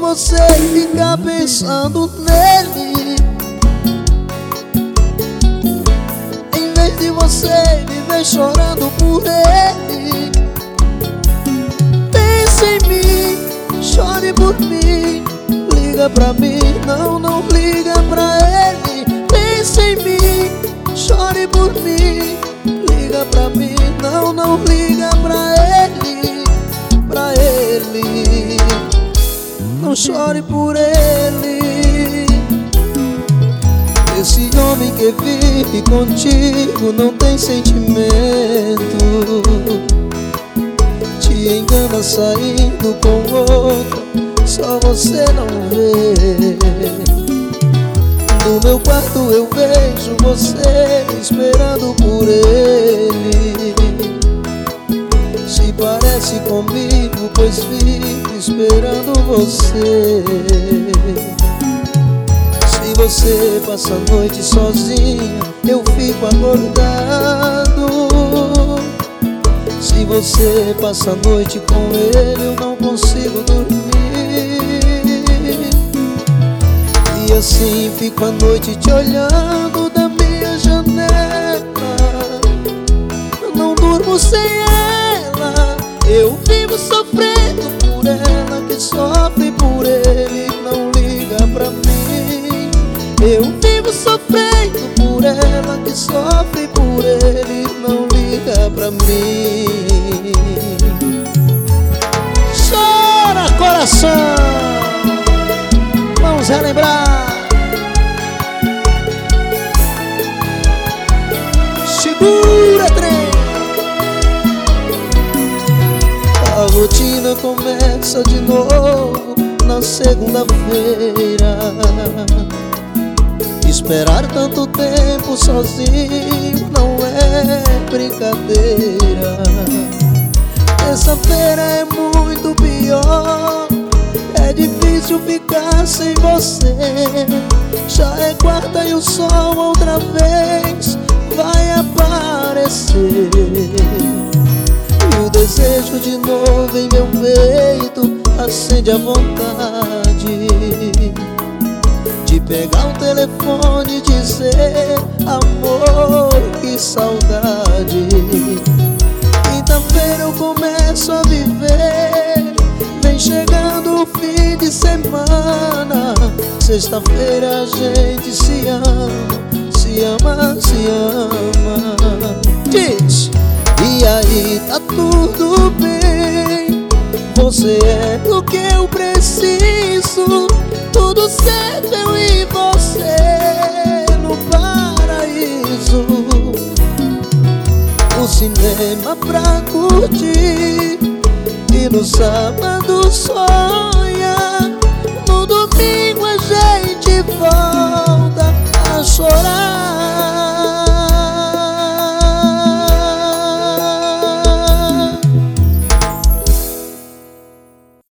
você ficar pensando nele, em vez de você viver chorando por ele, pense em mim, chore por mim, liga pra mim, não liga pra ele. Pense em mim, chore por mim, liga pra mim, não liga pra ele, pra ele. Não chore por ele. Esse homem que vive contigo não tem sentimento, te engana saindo com outra, só você não vê. No meu quarto eu vejo você esperando por ele. Se parece comigo, pois fico esperando você. Se você passa a noite sozinha, eu fico acordado. Se você passa a noite com ele, eu não consigo dormir. E assim fico a noite te olhando da minha janela. Não durmo sem ela, eu vivo sofrendo por ela, que sofre por ele, não liga pra mim. Eu vivo sofrendo por ela, que sofre por ele, não liga pra mim. Chora, coração, vamos relembrar. Segura, trem. A rotina começa de novo na segunda-feira. Esperar tanto tempo sozinho não é brincadeira. Terça-feira é muito pior, é difícil ficar sem você. Já é quarta e o sol outra vez vai aparecer. E o desejo de novo em meu peito acende a vontade de pegar o telefone e dizer: amor, que saudade. Quinta-feira eu começo a viver, vem chegando o fim de semana. Sexta-feira a gente se ama, se ama, se ama. Diz: e aí, tá tudo bem? Você é o que eu preciso, tudo certo, eu e você no paraíso. O cinema pra curtir e no sábado